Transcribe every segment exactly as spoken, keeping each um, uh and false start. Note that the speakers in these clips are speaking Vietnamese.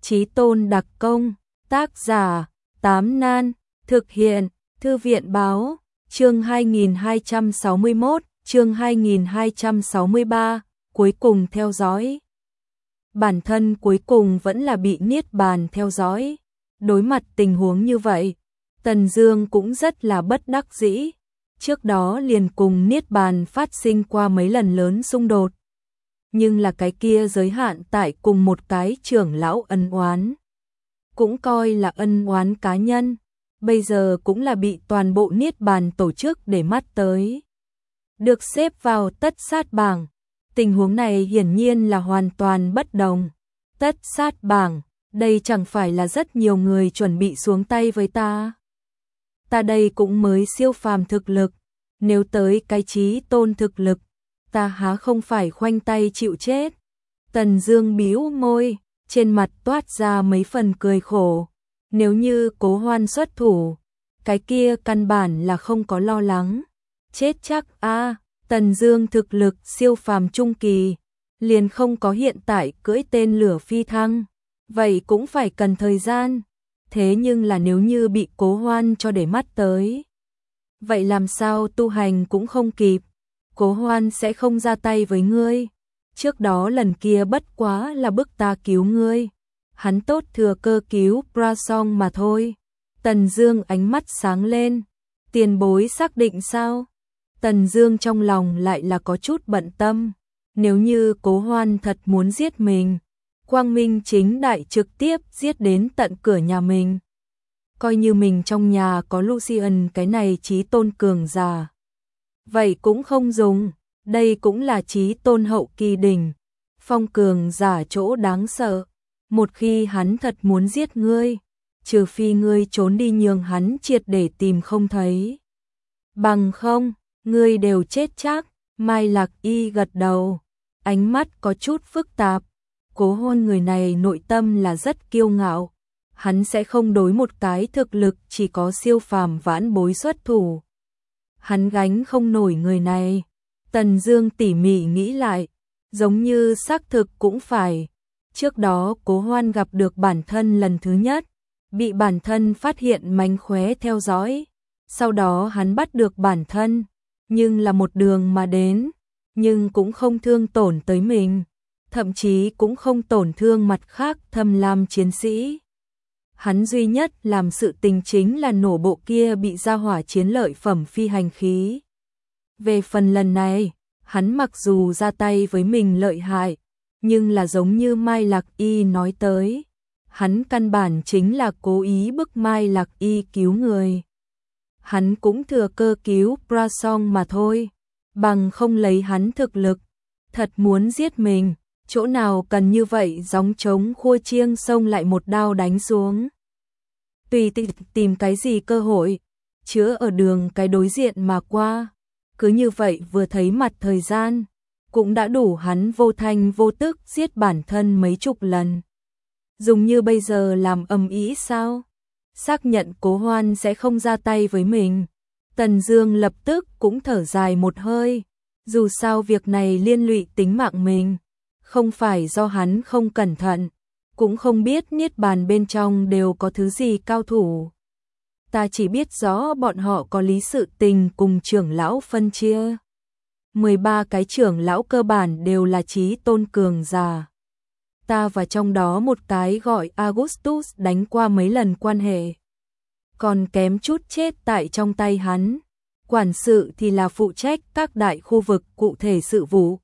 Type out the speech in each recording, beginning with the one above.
Chí Tôn đặc công, tác giả, Tám Nan, thực hiện, Thư viện báo, chương hai nghìn hai trăm sáu mươi mốt, chương hai nghìn hai trăm sáu mươi ba, cuối cùng theo dõi. Bản thân cuối cùng vẫn là bị Niết Bàn theo dõi. Đối mặt tình huống như vậy, Tần Dương cũng rất là bất đắc dĩ. Trước đó liền cùng Niết Bàn phát sinh qua mấy lần lớn xung đột. Nhưng là cái kia giới hạn tại cùng một cái trưởng lão ân oán. Cũng coi là ân oán cá nhân. Bây giờ cũng là bị toàn bộ Niết Bàn tổ chức để mắt tới. Được xếp vào tất sát bảng. Tình huống này hiển nhiên là hoàn toàn bất đồng. Tất sát bảng, đây chẳng phải là rất nhiều người chuẩn bị xuống tay với ta. Ta đây cũng mới siêu phàm thực lực. Nếu tới cái Chí Tôn thực lực, ta há không phải khoanh tay chịu chết. Tần Dương bĩu môi, trên mặt toát ra mấy phần cười khổ. Nếu như Cố Hoan xuất thủ, cái kia căn bản là không có lo lắng. Chết chắc a, à, Tần Dương thực lực siêu phàm trung kỳ, liền không có hiện tại cưỡi tên lửa phi thăng, vậy cũng phải cần thời gian. Thế nhưng là nếu như bị Cố Hoan cho để mắt tới, vậy làm sao tu hành cũng không kịp. Cố Hoan sẽ không ra tay với ngươi. Trước đó lần kia bất quá là bức ta cứu ngươi. Hắn tốt thừa cơ cứu Prasong mà thôi. Tần Dương ánh mắt sáng lên. Tiền bối xác định sao? Tần Dương trong lòng lại là có chút bận tâm. Nếu như Cố Hoan thật muốn giết mình, quang minh chính đại trực tiếp giết đến tận cửa nhà mình. Coi như mình trong nhà có Lucian cái này Chí Tôn cường giả, vậy cũng không dùng. Đây cũng là Chí Tôn hậu kỳ đỉnh, phong cường giả chỗ đáng sợ. Một khi hắn thật muốn giết ngươi, trừ phi ngươi trốn đi nhường hắn triệt để tìm không thấy. Bằng không, ngươi đều chết chắc. Mai Lạc Y gật đầu, ánh mắt có chút phức tạp. Cố Hoan người này nội tâm là rất kiêu ngạo. Hắn sẽ không đối một cái thực lực chỉ có siêu phàm vãn bối xuất thủ. Hắn gánh không nổi người này. Tần Dương tỉ mỉ nghĩ lại, giống như xác thực cũng phải. Trước đó Cố Hoan gặp được bản thân lần thứ nhất, bị bản thân phát hiện mánh khóe theo dõi. Sau đó hắn bắt được bản thân, nhưng là một đường mà đến, nhưng cũng không thương tổn tới mình, thậm chí cũng không tổn thương mặt khác Thâm Lam chiến sĩ. Hắn duy nhất làm sự tình chính là nổ bộ kia bị gia hỏa chiến lợi phẩm phi hành khí. Về phần lần này, hắn mặc dù ra tay với mình lợi hại, nhưng là giống như Mai Lạc Y nói tới, hắn căn bản chính là cố ý bức Mai Lạc Y cứu người. Hắn cũng thừa cơ cứu Prasong mà thôi, bằng không lấy hắn thực lực, thật muốn giết mình, chỗ nào cần như vậy gióng trống khua chiêng xông lại một đao đánh xuống. Tùy tìm cái gì cơ hội, chữa ở đường cái đối diện mà qua. Cứ như vậy vừa thấy mặt thời gian, cũng đã đủ hắn vô thanh vô tức giết bản thân mấy chục lần. Dùng như bây giờ làm ầm ĩ sao? Xác nhận Cố Hoan sẽ không ra tay với mình. Tần Dương lập tức cũng thở dài một hơi. Dù sao việc này liên lụy tính mạng mình, không phải do hắn không cẩn thận, cũng không biết Niết Bàn bên trong đều có thứ gì cao thủ. Ta chỉ biết rõ bọn họ có lý sự tình cùng trưởng lão phân chia. mười ba cái trưởng lão cơ bản đều là Chí Tôn cường giả. Ta và trong đó một cái gọi Augustus đánh qua mấy lần quan hệ, còn kém chút chết tại trong tay hắn. Quản sự thì là phụ trách các đại khu vực cụ thể sự vụ.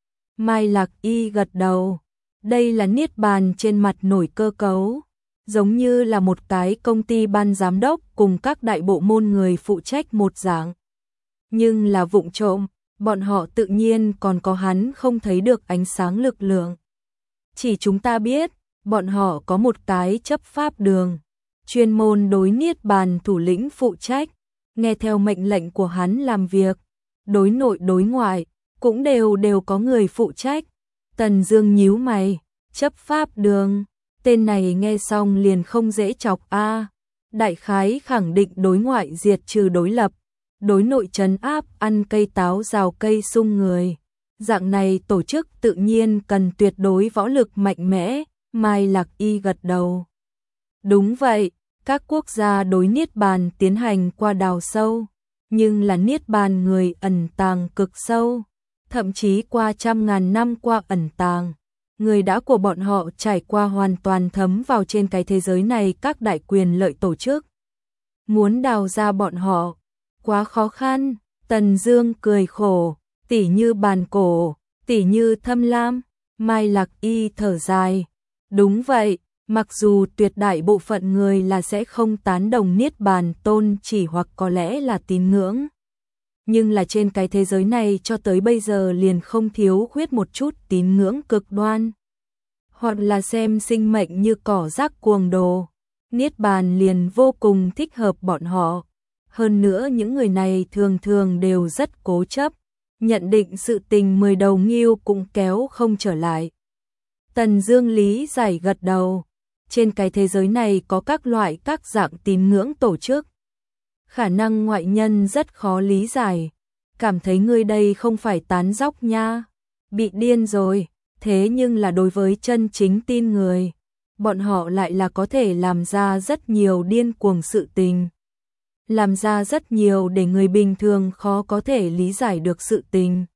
Mai Lạc Y gật đầu. Đây là Niết Bàn trên mặt nổi cơ cấu, giống như là một cái công ty ban giám đốc cùng các đại bộ môn người phụ trách một dạng. Nhưng là vụng trộm, bọn họ tự nhiên còn có hắn không thấy được ánh sáng lực lượng. Chỉ chúng ta biết, bọn họ có một cái chấp pháp đường, chuyên môn đối Niết Bàn thủ lĩnh phụ trách, nghe theo mệnh lệnh của hắn làm việc, đối nội đối ngoại, cũng đều đều có người phụ trách. Tần Dương nhíu mày, chấp pháp đường, tên này nghe xong liền không dễ chọc a. Đại khái khẳng định đối ngoại diệt trừ đối lập, đối nội trấn áp ăn cây táo rào cây sung người. Dạng này tổ chức tự nhiên cần tuyệt đối võ lực mạnh mẽ, Mai Lạc Y gật đầu. Đúng vậy, các quốc gia đối Niết Bàn tiến hành qua đào sâu, nhưng là Niết Bàn người ẩn tàng cực sâu, thậm chí qua trăm ngàn năm qua ẩn tàng. Người đã của bọn họ trải qua hoàn toàn thấm vào trên cái thế giới này các đại quyền lợi tổ chức. Muốn đào ra bọn họ, quá khó khăn. Tần Dương cười khổ, tỉ như bàn cổ, tỉ như Thâm Lam. Mai Lạc Y thở dài. Đúng vậy, mặc dù tuyệt đại bộ phận người là sẽ không tán đồng Niết Bàn tôn chỉ hoặc có lẽ là tín ngưỡng. Nhưng là trên cái thế giới này cho tới bây giờ liền không thiếu khuyết một chút tín ngưỡng cực đoan. Hoặc là xem sinh mệnh như cỏ rác cuồng đồ. Niết Bàn liền vô cùng thích hợp bọn họ. Hơn nữa những người này thường thường đều rất cố chấp, nhận định sự tình mười đầu nghiêu cũng kéo không trở lại. Tần Dương lý giải gật đầu. Trên cái thế giới này có các loại các dạng tín ngưỡng tổ chức. Khả năng ngoại nhân rất khó lý giải. Cảm thấy ngươi đây không phải tán dóc nha. Bị điên rồi. Thế nhưng là đối với chân chính tin người, bọn họ lại là có thể làm ra rất nhiều điên cuồng sự tình. Làm ra rất nhiều để người bình thường khó có thể lý giải được sự tình.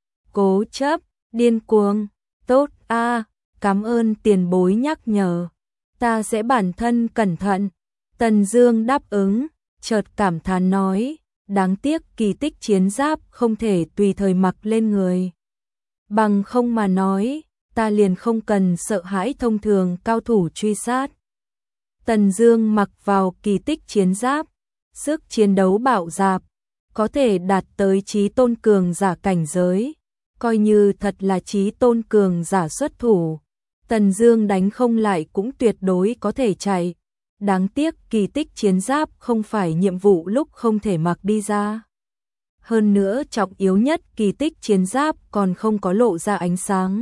Cố chấp, điên cuồng, tốt a, cảm ơn tiền bối nhắc nhở. Ta sẽ bản thân cẩn thận. Tần Dương đáp ứng, chợt cảm thán nói, đáng tiếc kỳ tích chiến giáp không thể tùy thời mặc lên người. Bằng không mà nói, ta liền không cần sợ hãi thông thường cao thủ truy sát. Tần Dương mặc vào kỳ tích chiến giáp, sức chiến đấu bạo dạn, có thể đạt tới chí tôn cường giả cảnh giới, coi như thật là chí tôn cường giả xuất thủ, Tần Dương đánh không lại cũng tuyệt đối có thể chạy. Đáng tiếc kỳ tích chiến giáp không phải nhiệm vụ lúc không thể mặc đi ra. Hơn nữa trọng yếu nhất kỳ tích chiến giáp còn không có lộ ra ánh sáng.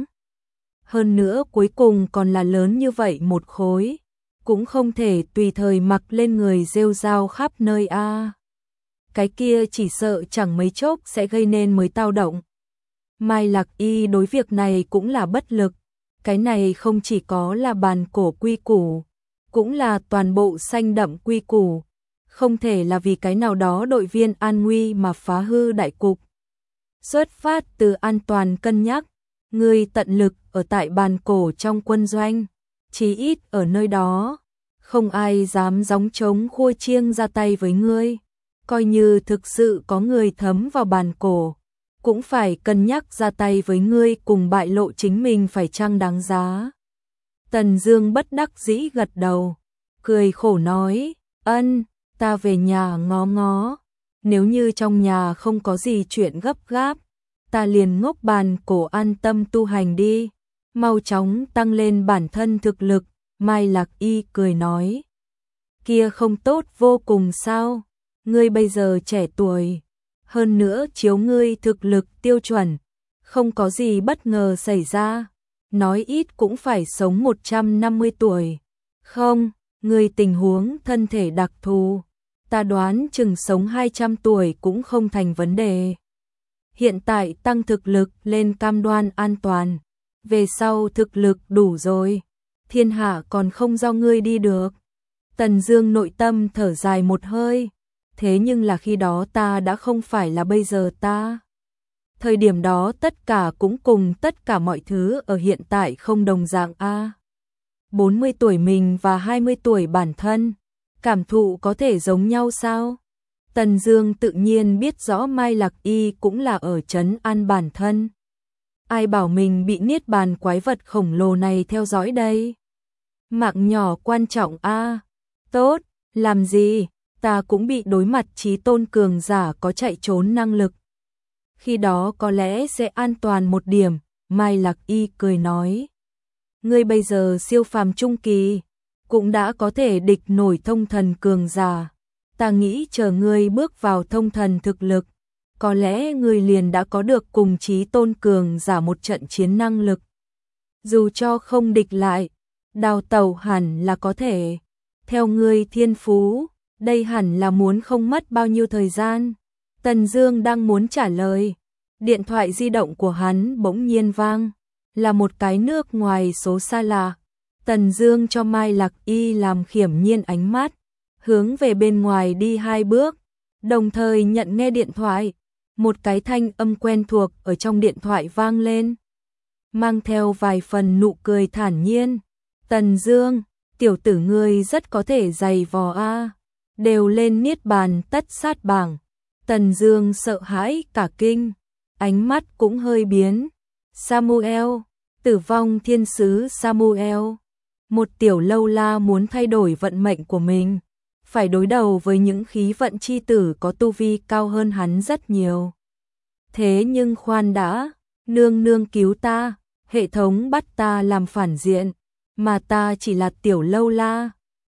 Hơn nữa cuối cùng còn là lớn như vậy một khối, cũng không thể tùy thời mặc lên người rêu rao khắp nơi a. À. Cái kia chỉ sợ chẳng mấy chốc sẽ gây nên mới tao động. Mai Lạc Y đối việc này cũng là bất lực, cái này không chỉ có là bàn cổ quy củ, cũng là toàn bộ xanh đậm quy củ, không thể là vì cái nào đó đội viên an nguy mà phá hư đại cục. Xuất phát từ an toàn cân nhắc, ngươi tận lực ở tại bàn cổ trong quân doanh, chí ít ở nơi đó, không ai dám gióng trống khua chiêng ra tay với ngươi, coi như thực sự có người thấm vào bàn cổ, cũng phải cân nhắc ra tay với ngươi cùng bại lộ chính mình phải chăng đáng giá. Tần Dương bất đắc dĩ gật đầu, cười khổ nói, ân, ta về nhà ngó ngó, nếu như trong nhà không có gì chuyện gấp gáp, ta liền ngốc bàn cổ an tâm tu hành đi, mau chóng tăng lên bản thân thực lực. Mai Lạc Y cười nói, kia không tốt vô cùng sao, ngươi bây giờ trẻ tuổi, hơn nữa chiếu ngươi thực lực tiêu chuẩn, không có gì bất ngờ xảy ra, nói ít cũng phải sống một trăm năm mươi tuổi. Không, ngươi tình huống thân thể đặc thù, ta đoán chừng sống hai trăm tuổi cũng không thành vấn đề. Hiện tại tăng thực lực lên cam đoan an toàn, về sau thực lực đủ rồi, thiên hạ còn không do ngươi đi được. Tần Dương nội tâm thở dài một hơi, thế nhưng là khi đó ta đã không phải là bây giờ ta. Thời điểm đó tất cả cũng cùng tất cả mọi thứ ở hiện tại không đồng dạng a. bốn mươi tuổi mình và hai mươi tuổi bản thân, cảm thụ có thể giống nhau sao? Tần Dương tự nhiên biết rõ Mai Lạc Y cũng là ở trấn an bản thân. Ai bảo mình bị niết bàn quái vật khổng lồ này theo dõi đây? Mạng nhỏ quan trọng a. À. Tốt, làm gì? Ta cũng bị đối mặt chí tôn cường giả có chạy trốn năng lực. Khi đó có lẽ sẽ an toàn một điểm, Mai Lạc Y cười nói. Ngươi bây giờ siêu phàm trung kỳ, cũng đã có thể địch nổi thông thần cường giả. Ta nghĩ chờ ngươi bước vào thông thần thực lực, có lẽ ngươi liền đã có được cùng chí tôn cường giả một trận chiến năng lực. Dù cho không địch lại, đào tẩu hẳn là có thể. Theo ngươi thiên phú, đây hẳn là muốn không mất bao nhiêu thời gian. Tần Dương đang muốn trả lời, điện thoại di động của hắn bỗng nhiên vang, là một cái nước ngoài số xa lạ. Tần Dương cho Mai Lạc Y làm khiểm nhiên ánh mắt, hướng về bên ngoài đi hai bước, đồng thời nhận nghe điện thoại. Một cái thanh âm quen thuộc ở trong điện thoại vang lên, mang theo vài phần nụ cười thản nhiên. Tần Dương, tiểu tử ngươi rất có thể giày vò a, đều lên niết bàn tất sát bảng. Tần Dương sợ hãi cả kinh, ánh mắt cũng hơi biến. Samuel, Tử vong thiên sứ Samuel, một tiểu lâu la muốn thay đổi vận mệnh của mình, phải đối đầu với những khí vận chi tử có tu vi cao hơn hắn rất nhiều. Thế nhưng khoan đã, nương nương cứu ta, hệ thống bắt ta làm phản diện, mà ta chỉ là tiểu lâu la,